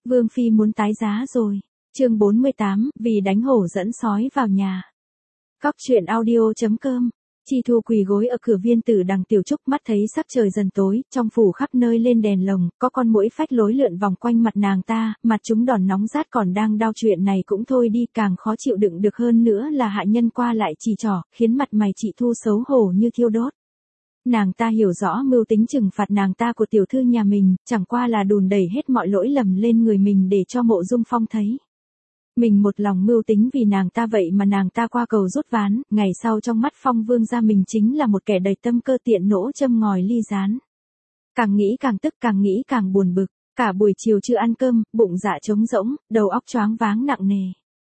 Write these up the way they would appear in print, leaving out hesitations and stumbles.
Vương Phi muốn tái giá rồi. Chương 48, vì đánh hổ dẫn sói vào nhà. Cóc truyện audio.com. Chi Thu quỳ gối ở cửa viên tử đằng tiểu trúc, mắt thấy sắc trời dần tối, trong phủ khắp nơi lên đèn lồng, có con muỗi phách lối lượn vòng quanh mặt nàng ta, mặt chúng đòn nóng rát còn đang đau, chuyện này cũng thôi đi, càng khó chịu đựng được hơn nữa là hạ nhân qua lại chỉ trỏ, khiến mặt mày chị Thu xấu hổ như thiêu đốt. Nàng ta hiểu rõ mưu tính trừng phạt nàng ta của tiểu thư nhà mình, chẳng qua là đùn đẩy hết mọi lỗi lầm lên người mình để cho Mộ Dung Phong thấy. Mình một lòng mưu tính vì nàng ta, vậy mà nàng ta qua cầu rút ván, ngày sau trong mắt Phong Vương gia mình chính là một kẻ đầy tâm cơ, tiện nỗ châm ngòi ly gián. Càng nghĩ càng tức, càng nghĩ càng buồn bực, cả buổi chiều chưa ăn cơm, bụng dạ trống rỗng, đầu óc choáng váng nặng nề.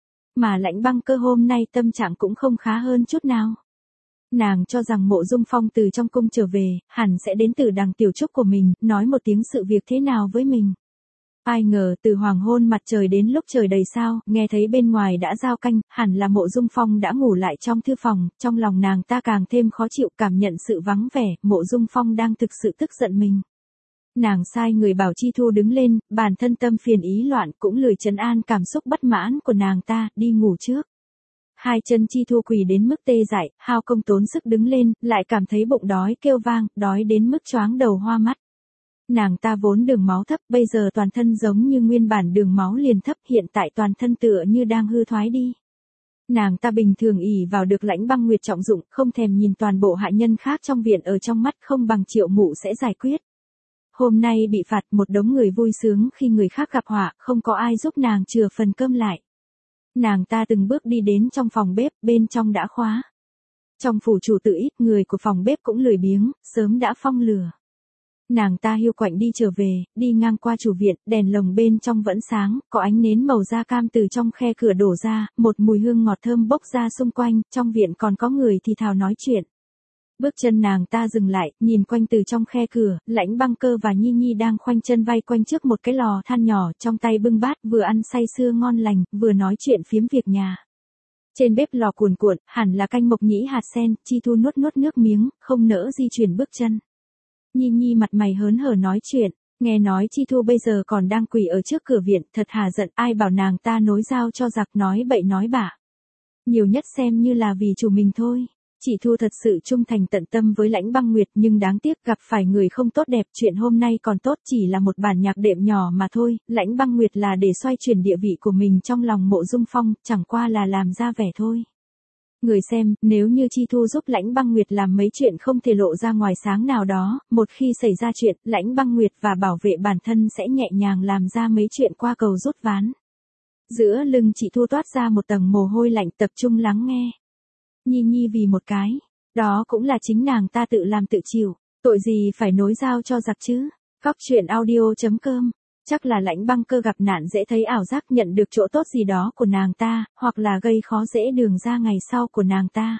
Mà Lãnh Băng Cơ hôm nay tâm trạng cũng không khá hơn chút nào. Nàng cho rằng Mộ Dung Phong từ trong cung trở về, hẳn sẽ đến từ đằng tiểu trúc của mình, nói một tiếng sự việc thế nào với mình. Ai ngờ từ hoàng hôn mặt trời đến lúc trời đầy sao, nghe thấy bên ngoài đã giao canh, hẳn là Mộ Dung Phong đã ngủ lại trong thư phòng, trong lòng nàng ta càng thêm khó chịu, cảm nhận sự vắng vẻ, Mộ Dung Phong đang thực sự tức giận mình. Nàng sai người bảo Chi Thu đứng lên, bản thân tâm phiền ý loạn, cũng lười trấn an cảm xúc bất mãn của nàng ta, đi ngủ trước. Hai chân Chi Thu quỳ đến mức tê dại, hao công tốn sức đứng lên, lại cảm thấy bụng đói kêu vang, đói đến mức choáng đầu hoa mắt. Nàng ta vốn đường máu thấp, bây giờ toàn thân giống như nguyên bản đường máu liền thấp, hiện tại toàn thân tựa như đang hư thoái đi. Nàng ta bình thường ỷ vào được Lãnh Băng Nguyệt trọng dụng, không thèm nhìn toàn bộ hạ nhân khác trong viện ở trong mắt, không bằng Triệu Mụ sẽ giải quyết. Hôm nay bị phạt, một đống người vui sướng khi người khác gặp họa, không có ai giúp nàng chừa phần cơm lại. Nàng ta từng bước đi đến trong phòng bếp, bên trong đã khóa. Trong phủ chủ tự ít, người của phòng bếp cũng lười biếng, sớm đã phong lửa. Nàng ta hiu quạnh đi trở về, đi ngang qua chủ viện, đèn lồng bên trong vẫn sáng, có ánh nến màu da cam từ trong khe cửa đổ ra, một mùi hương ngọt thơm bốc ra xung quanh, trong viện còn có người thì thào nói chuyện. Bước chân nàng ta dừng lại, nhìn quanh từ trong khe cửa, Lãnh Băng Cơ và Nhi Nhi đang khoanh chân vây quanh trước một cái lò than nhỏ, trong tay bưng bát, vừa ăn say sưa ngon lành, vừa nói chuyện phiếm việc nhà. Trên bếp lò cuồn cuộn, hẳn là canh mộc nhĩ hạt sen, Chi Thu nuốt nuốt nước miếng, không nỡ di chuyển bước chân. Nhi Nhi mặt mày hớn hở nói chuyện, nghe nói Chi Thu bây giờ còn đang quỳ ở trước cửa viện, thật hả giận, ai bảo nàng ta nối dao cho giặc, nói bậy nói bạ. Nhiều nhất xem như là vì chủ mình thôi. Chị Thu thật sự trung thành tận tâm với Lãnh Băng Nguyệt, nhưng đáng tiếc gặp phải người không tốt đẹp, chuyện hôm nay còn tốt chỉ là một bản nhạc đệm nhỏ mà thôi, Lãnh Băng Nguyệt là để xoay chuyển địa vị của mình trong lòng Mộ Dung Phong, chẳng qua là làm ra vẻ thôi. Người xem, nếu như Chi Thu giúp Lãnh Băng Nguyệt làm mấy chuyện không thể lộ ra ngoài sáng nào đó, một khi xảy ra chuyện, Lãnh Băng Nguyệt và bảo vệ bản thân sẽ nhẹ nhàng làm ra mấy chuyện qua cầu rút ván. Giữa lưng chị Thu toát ra một tầng mồ hôi lạnh, tập trung lắng nghe. Nhi Nhi vì một cái, đó cũng là chính nàng ta tự làm tự chịu, tội gì phải nối dao cho giặc chứ. Cóc truyện audio.com. Chắc là Lãnh Băng Cơ gặp nạn dễ thấy ảo giác nhận được chỗ tốt gì đó của nàng ta, hoặc là gây khó dễ đường ra ngày sau của nàng ta.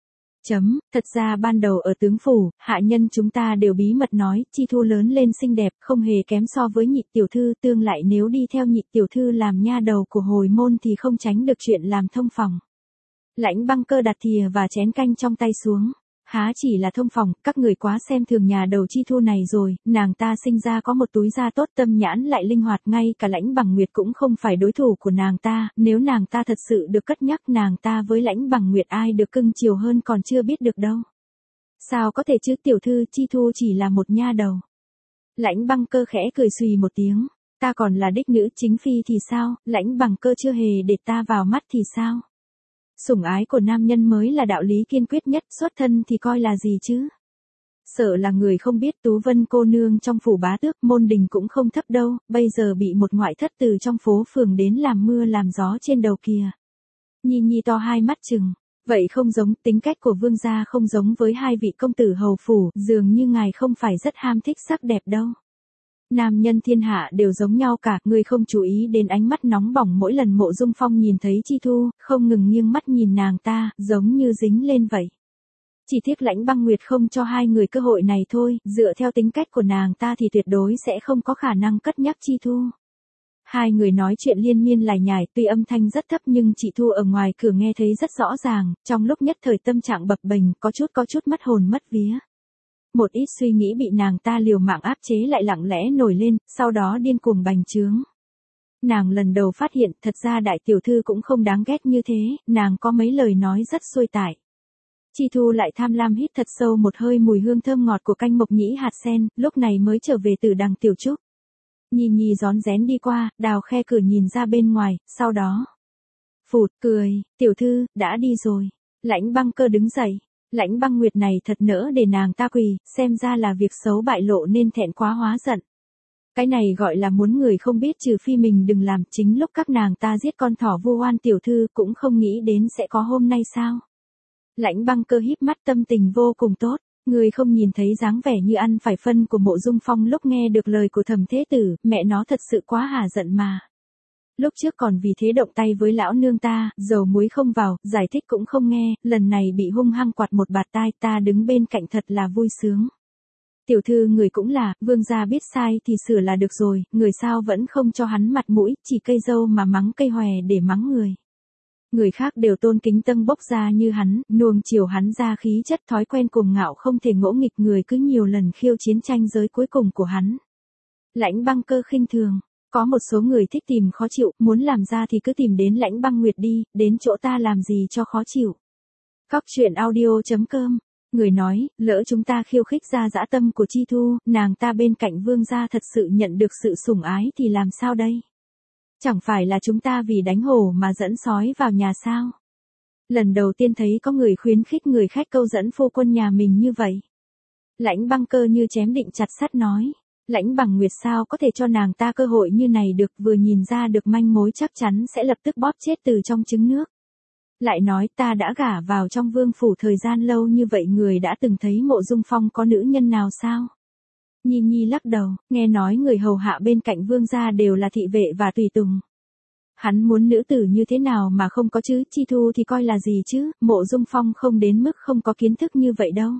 Thật ra ban đầu ở tướng phủ, hạ nhân chúng ta đều bí mật nói, Chi Thu lớn lên xinh đẹp, không hề kém so với Nhị tiểu thư, tương lại nếu đi theo Nhị tiểu thư làm nha đầu của hồi môn thì không tránh được chuyện làm thông phòng. Lãnh Băng Cơ đặt thìa và chén canh trong tay xuống. Há chỉ là thông phòng, các người quá xem thường nhà đầu Chi Thu này rồi, nàng ta sinh ra có một túi da tốt, tâm nhãn lại linh hoạt, ngay cả Lãnh Bằng Nguyệt cũng không phải đối thủ của nàng ta, nếu nàng ta thật sự được cất nhắc, nàng ta với Lãnh Bằng Nguyệt ai được cưng chiều hơn còn chưa biết được đâu. Sao có thể chứ, tiểu thư, Chi Thu chỉ là một nha đầu. Lãnh Băng Cơ khẽ cười xùy một tiếng, ta còn là đích nữ chính phi thì sao, Lãnh Bằng Cơ chưa hề để ta vào mắt thì sao? Sủng ái của nam nhân mới là đạo lý kiên quyết nhất, xuất thân thì coi là gì chứ? Sợ là người không biết Tú Vân cô nương trong phủ bá tước môn đình cũng không thấp đâu, bây giờ bị một ngoại thất từ trong phố phường đến làm mưa làm gió trên đầu kìa. Nhi Nhi to hai mắt chừng, vậy không giống, tính cách của vương gia không giống với hai vị công tử hầu phủ, dường như ngài không phải rất ham thích sắc đẹp đâu. Nam nhân thiên hạ đều giống nhau cả, người không chú ý đến ánh mắt nóng bỏng mỗi lần Mộ Dung Phong nhìn thấy Chi Thu, không ngừng nghiêng mắt nhìn nàng ta, giống như dính lên vậy. Chỉ tiếc Lãnh Băng Nguyệt không cho hai người cơ hội này thôi, dựa theo tính cách của nàng ta thì tuyệt đối sẽ không có khả năng cất nhắc Chi Thu. Hai người nói chuyện liên miên lải nhải, tuy âm thanh rất thấp nhưng chị Thu ở ngoài cửa nghe thấy rất rõ ràng, trong lúc nhất thời tâm trạng bập bềnh, có chút mất hồn mất vía. Một ít suy nghĩ bị nàng ta liều mạng áp chế lại lặng lẽ nổi lên, sau đó điên cuồng bành trướng. Nàng lần đầu phát hiện thật ra đại tiểu thư cũng không đáng ghét như thế, nàng có mấy lời nói rất xuôi tải. Chi Thu lại tham lam hít thật sâu một hơi mùi hương thơm ngọt của canh mộc nhĩ hạt sen, lúc này mới trở về từ đằng tiểu trúc. Nhi Nhi rón rén đi qua, đào khe cửa nhìn ra bên ngoài, sau đó phụt cười, tiểu thư, đã đi rồi. Lãnh Băng Cơ đứng dậy, Lãnh Băng Nguyệt này thật nỡ để nàng ta quỳ, xem ra là việc xấu bại lộ nên thẹn quá hóa giận. Cái này gọi là muốn người không biết trừ phi mình đừng làm, chính lúc các nàng ta giết con thỏ Vu Oan tiểu thư cũng không nghĩ đến sẽ có hôm nay sao. Lãnh Băng Cơ híp mắt tâm tình vô cùng tốt, người không nhìn thấy dáng vẻ như ăn phải phân của Mộ Dung Phong lúc nghe được lời của Thẩm Thế Tử, mẹ nó thật sự quá hả giận mà. Lúc trước còn vì thế động tay với lão nương ta, dầu muối không vào, giải thích cũng không nghe, lần này bị hung hăng quạt một bạt tai, ta đứng bên cạnh thật là vui sướng. Tiểu thư người cũng là, vương gia biết sai thì sửa là được rồi, người sao vẫn không cho hắn mặt mũi, chỉ cây dâu mà mắng cây hòe để mắng người. Người khác đều tôn kính tâng bốc ra như hắn, nuông chiều hắn ra khí chất thói quen cuồng ngạo không thể ngỗ nghịch, người cứ nhiều lần khiêu chiến tranh giới cuối cùng của hắn. Lãnh Băng Cơ khinh thường, có một số người thích tìm khó chịu, muốn làm ra thì cứ tìm đến Lãnh Băng Nguyệt đi, đến chỗ ta làm gì cho khó chịu. Cóc truyện audio.com. Người nói, lỡ chúng ta khiêu khích ra dã tâm của Chi Thu, nàng ta bên cạnh vương gia thật sự nhận được sự sủng ái thì làm sao đây? Chẳng phải là chúng ta vì đánh hổ mà dẫn sói vào nhà sao? Lần đầu tiên thấy có người khuyến khích người khách câu dẫn phu quân nhà mình như vậy. Lãnh Băng Cơ như chém định chặt sắt nói. Lãnh Bằng Nguyệt sao có thể cho nàng ta cơ hội như này được, vừa nhìn ra được manh mối chắc chắn sẽ lập tức bóp chết từ trong trứng nước. Lại nói ta đã gả vào trong vương phủ thời gian lâu như vậy, người đã từng thấy Mộ Dung Phong có nữ nhân nào sao? Nhi Nhi lắc đầu, nghe nói người hầu hạ bên cạnh vương gia đều là thị vệ và tùy tùng. Hắn muốn nữ tử như thế nào mà không có chứ, Chi Thu thì coi là gì chứ, Mộ Dung Phong không đến mức không có kiến thức như vậy đâu.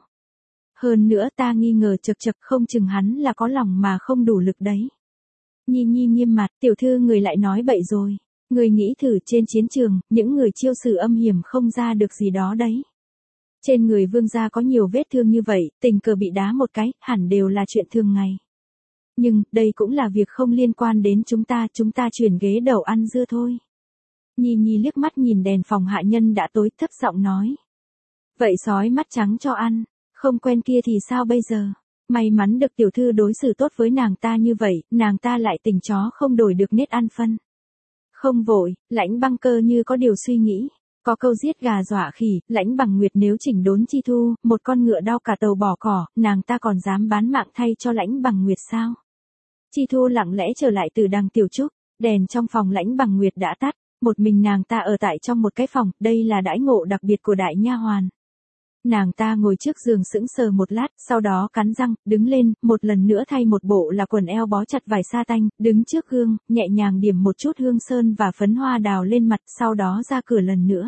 Hơn nữa ta nghi ngờ chật chật không chừng hắn là có lòng mà không đủ lực đấy. Nhi Nhi nghiêm mặt, tiểu thư người lại nói bậy rồi. Người nghĩ thử trên chiến trường, những người chiêu sử âm hiểm không ra được gì đó đấy. Trên người vương gia có nhiều vết thương như vậy, tình cờ bị đá một cái, hẳn đều là chuyện thường ngày. Nhưng, đây cũng là việc không liên quan đến chúng ta chuyển ghế đầu ăn dưa thôi. Nhi Nhi liếc mắt nhìn đèn phòng hạ nhân đã tối, thấp giọng nói. Vậy sói mắt trắng cho ăn, không quen kia thì sao bây giờ? May mắn được tiểu thư đối xử tốt với nàng ta như vậy, nàng ta lại tình chó không đổi được nết ăn phân. Không vội, Lãnh Băng Cơ như có điều suy nghĩ. Có câu giết gà dọa khỉ, Lãnh Bằng Nguyệt nếu chỉnh đốn Chi Thu, một con ngựa đau cả tàu bỏ cỏ, nàng ta còn dám bán mạng thay cho Lãnh Bằng Nguyệt sao? Chi Thu lặng lẽ trở lại từ đằng tiểu trúc, đèn trong phòng Lãnh Bằng Nguyệt đã tắt, một mình nàng ta ở tại trong một cái phòng, đây là đãi ngộ đặc biệt của đại nha hoàn. Nàng ta ngồi trước giường sững sờ một lát, sau đó cắn răng, đứng lên, một lần nữa thay một bộ là quần eo bó chặt vải sa tanh, đứng trước gương, nhẹ nhàng điểm một chút hương sơn và phấn hoa đào lên mặt, sau đó ra cửa lần nữa.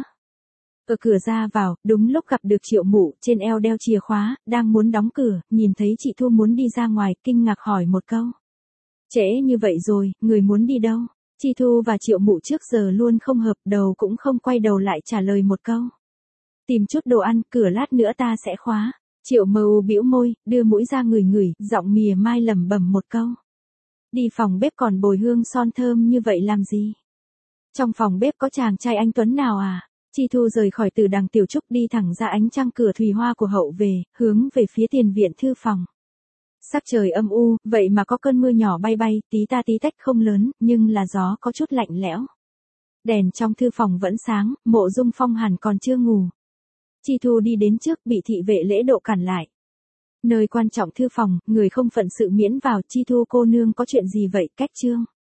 Ở cửa ra vào, đúng lúc gặp được Triệu Mụ, trên eo đeo chìa khóa, đang muốn đóng cửa, nhìn thấy chị Thu muốn đi ra ngoài, kinh ngạc hỏi một câu. Trễ như vậy rồi, người muốn đi đâu? Chi Thu và Triệu Mụ trước giờ luôn không hợp, đầu cũng không quay đầu lại trả lời một câu. Tìm chút đồ ăn, cửa lát nữa ta sẽ khóa. Triệu Mưu bĩu môi, đưa mũi ra ngửi ngửi, giọng mỉa mai lẩm bẩm một câu. Đi phòng bếp còn bồi hương son thơm như vậy làm gì? Trong phòng bếp có chàng trai anh tuấn nào à? Chi Thu rời khỏi từ đằng tiểu trúc đi thẳng ra ánh trăng cửa thùy hoa của hậu về, hướng về phía tiền viện thư phòng. Sắc trời âm u, vậy mà có cơn mưa nhỏ bay bay, tí ta tí tách không lớn, nhưng là gió có chút lạnh lẽo. Đèn trong thư phòng vẫn sáng, Mộ Dung Phong hẳn còn chưa ngủ. Chi Thu đi đến trước, bị thị vệ lễ độ cản lại. Nơi quan trọng thư phòng, người không phận sự miễn vào, Chi Thu cô nương có chuyện gì vậy, cách chương.